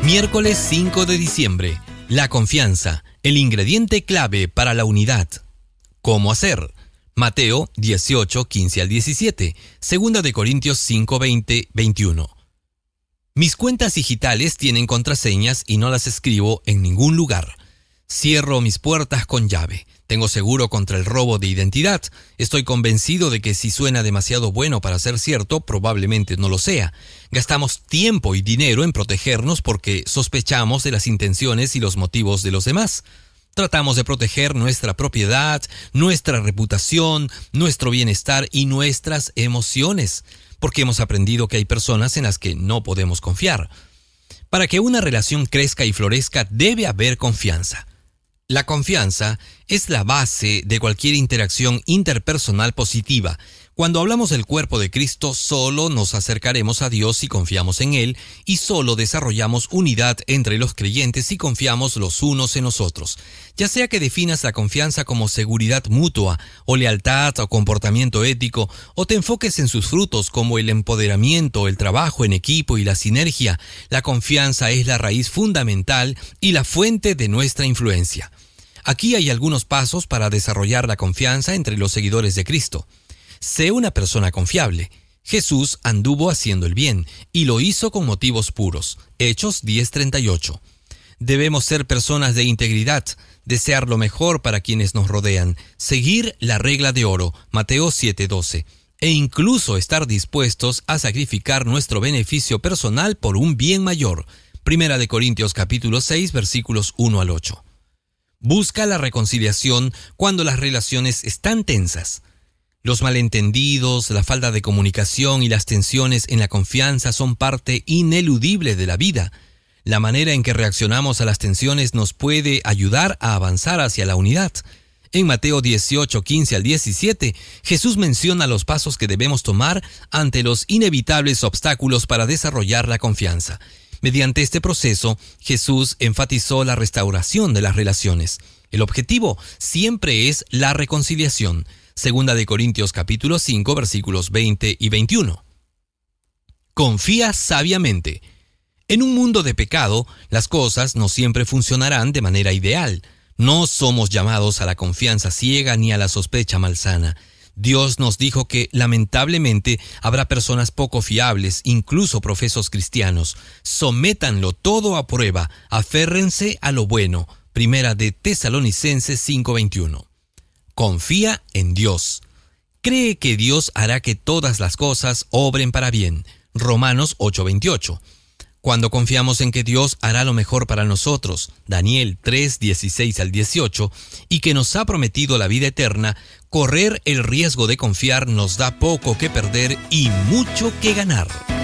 Miércoles 5 de diciembre. La confianza, el ingrediente clave para la unidad. ¿Cómo hacer? Mateo 18, 15 al 17. 2 de Corintios 5, 20, 21. Mis cuentas digitales tienen contraseñas y no las escribo en ningún lugar. Cierro mis puertas con llave. Tengo seguro contra el robo de identidad. Estoy convencido de que si suena demasiado bueno para ser cierto, probablemente no lo sea. Gastamos tiempo y dinero en protegernos porque sospechamos de las intenciones y los motivos de los demás. Tratamos de proteger nuestra propiedad, nuestra reputación, nuestro bienestar y nuestras emociones, porque hemos aprendido que hay personas en las que no podemos confiar. Para que una relación crezca y florezca, debe haber confianza. La confianza es la base de cualquier interacción interpersonal positiva. Cuando hablamos del cuerpo de Cristo, solo nos acercaremos a Dios si confiamos en Él y solo desarrollamos unidad entre los creyentes si confiamos los unos en los otros. Ya sea que definas la confianza como seguridad mutua, o lealtad o comportamiento ético, o te enfoques en sus frutos como el empoderamiento, el trabajo en equipo y la sinergia, la confianza es la raíz fundamental y la fuente de nuestra influencia. Aquí hay algunos pasos para desarrollar la confianza entre los seguidores de Cristo. Sé una persona confiable. Jesús anduvo haciendo el bien y lo hizo con motivos puros. Hechos 10:38. Debemos ser personas de integridad, desear lo mejor para quienes nos rodean, seguir la regla de oro, Mateo 7:12, e incluso estar dispuestos a sacrificar nuestro beneficio personal por un bien mayor, 1 de Corintios capítulo 6, versículos 1 al 8. Busca la reconciliación cuando las relaciones están tensas. Los malentendidos, la falta de comunicación y las tensiones en la confianza son parte ineludible de la vida. La manera en que reaccionamos a las tensiones nos puede ayudar a avanzar hacia la unidad. En Mateo 18, 15 al 17, Jesús menciona los pasos que debemos tomar ante los inevitables obstáculos para desarrollar la confianza. Mediante este proceso, Jesús enfatizó la restauración de las relaciones. El objetivo siempre es la reconciliación. 2 de Corintios capítulo 5, versículos 20 y 21. Confía sabiamente. En un mundo de pecado, las cosas no siempre funcionarán de manera ideal. No somos llamados a la confianza ciega ni a la sospecha malsana. Dios nos dijo que, lamentablemente, habrá personas poco fiables, incluso profesos cristianos. Sométanlo todo a prueba, aférrense a lo bueno. 1 de Tesalonicenses 5:21. Confía en Dios. Cree que Dios hará que todas las cosas obren para bien. Romanos 8:28. Cuando confiamos en que Dios hará lo mejor para nosotros, Daniel 3:16 al 18, y que nos ha prometido la vida eterna, correr el riesgo de confiar nos da poco que perder y mucho que ganar.